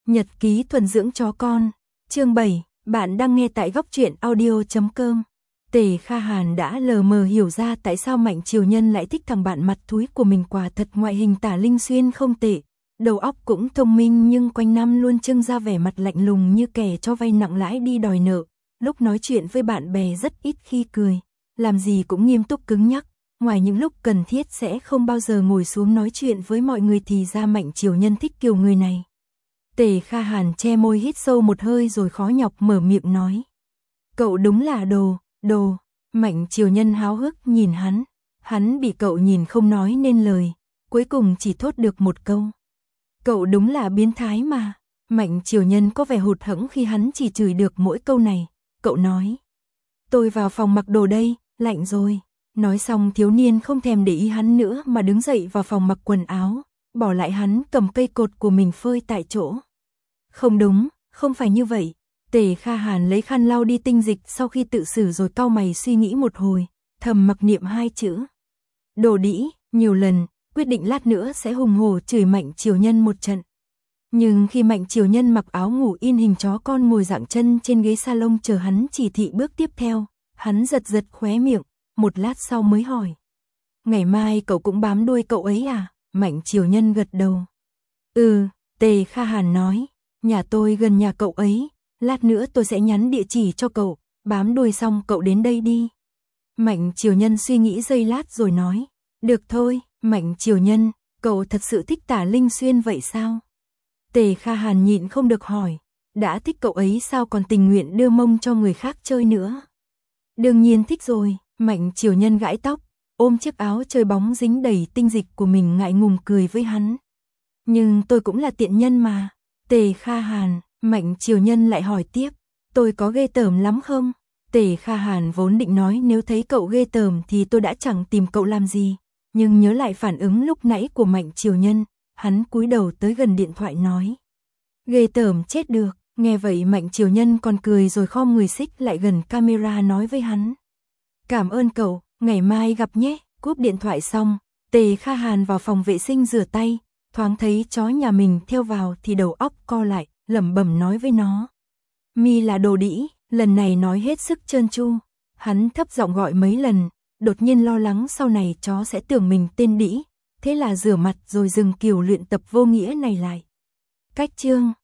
Nhật ký thuần dưỡng chó con. Chương 7, bạn đang nghe tại góc truyện audio.com. Tề Kha Hàn đã lờ mờ hiểu ra tại sao Mạnh Triều Nhân lại thích thằng bạn mặt thúi của mình, quả thật ngoại hình Tả Linh Xuyên không tệ, đầu óc cũng thông minh, nhưng quanh năm luôn trưng ra vẻ mặt lạnh lùng như kẻ cho vay nặng lãi đi đòi nợ. Lúc nói chuyện với bạn bè rất ít khi cười, làm gì cũng nghiêm túc cứng nhắc, ngoài những lúc cần thiết sẽ không bao giờ ngồi xuống nói chuyện với mọi người. Thì ra Mạnh Triều Nhân thích kiểu người này. Tề Kha Hàn che môi hít sâu một hơi rồi khó nhọc mở miệng nói. Cậu đúng là đồ. Mạnh Triều Nhân háo hức nhìn hắn bị cậu nhìn không nói nên lời, cuối cùng chỉ thốt được một câu. Cậu đúng là biến thái mà. Mạnh Triều Nhân có vẻ hụt hẫng khi hắn chỉ chửi được mỗi câu này. Cậu nói. Tôi vào phòng mặc đồ đây, lạnh rồi. Nói xong thiếu niên không thèm để ý hắn nữa mà đứng dậy vào phòng mặc quần áo, bỏ lại hắn cầm cây cột của mình phơi tại chỗ. Không đúng, không phải như vậy. Tề Kha Hàn lấy khăn lau đi tinh dịch sau khi tự xử rồi cau mày suy nghĩ một hồi, thầm mặc niệm hai chữ. Đồ đĩ, nhiều lần, quyết định lát nữa sẽ hùng hổ chửi Mạnh Triều Nhân một trận. Nhưng khi Mạnh Triều Nhân mặc áo ngủ in hình chó con ngồi dạng chân trên ghế salon chờ hắn chỉ thị bước tiếp theo, hắn giật khóe miệng, một lát sau mới hỏi. Ngày mai cậu cũng bám đuôi cậu ấy à? Mạnh Triều Nhân gật đầu. Tề Kha Hàn nói, nhà tôi gần nhà cậu ấy, lát nữa tôi sẽ nhắn địa chỉ cho cậu, bám đuôi xong cậu đến đây đi. Mạnh Triều Nhân suy nghĩ giây lát rồi nói, được thôi. Mạnh Triều Nhân, cậu thật sự thích Tả Linh Xuyên vậy sao? Tề Kha Hàn nhịn không được hỏi, đã thích cậu ấy sao còn tình nguyện đưa mông cho người khác chơi nữa? Đương nhiên thích rồi. Mạnh Triều Nhân gãi tóc, ôm chiếc áo chơi bóng dính đầy tinh dịch của mình ngại ngùng cười với hắn. Nhưng tôi cũng là tiện nhân mà. Tề Kha Hàn, Mạnh Triều Nhân lại hỏi tiếp, tôi có ghê tởm lắm không? Tề Kha Hàn vốn định nói nếu thấy cậu ghê tởm thì tôi đã chẳng tìm cậu làm gì, nhưng nhớ lại phản ứng lúc nãy của Mạnh Triều Nhân, hắn cúi đầu tới gần điện thoại nói. Ghê tởm chết được. Nghe vậy Mạnh Triều Nhân còn cười rồi khom người xích lại gần camera nói với hắn. Cảm ơn cậu, ngày mai gặp nhé. Cúp điện thoại xong, Tề Kha Hàn vào phòng vệ sinh rửa tay, thoáng thấy chó nhà mình theo vào thì đầu óc co lại, lẩm bẩm nói với nó. Mi là đồ đĩ, lần này nói hết sức trơn tru. Hắn thấp giọng gọi mấy lần, đột nhiên lo lắng sau này chó sẽ tưởng mình tên đĩ, thế là rửa mặt rồi dừng kiểu luyện tập vô nghĩa này lại. Cách chương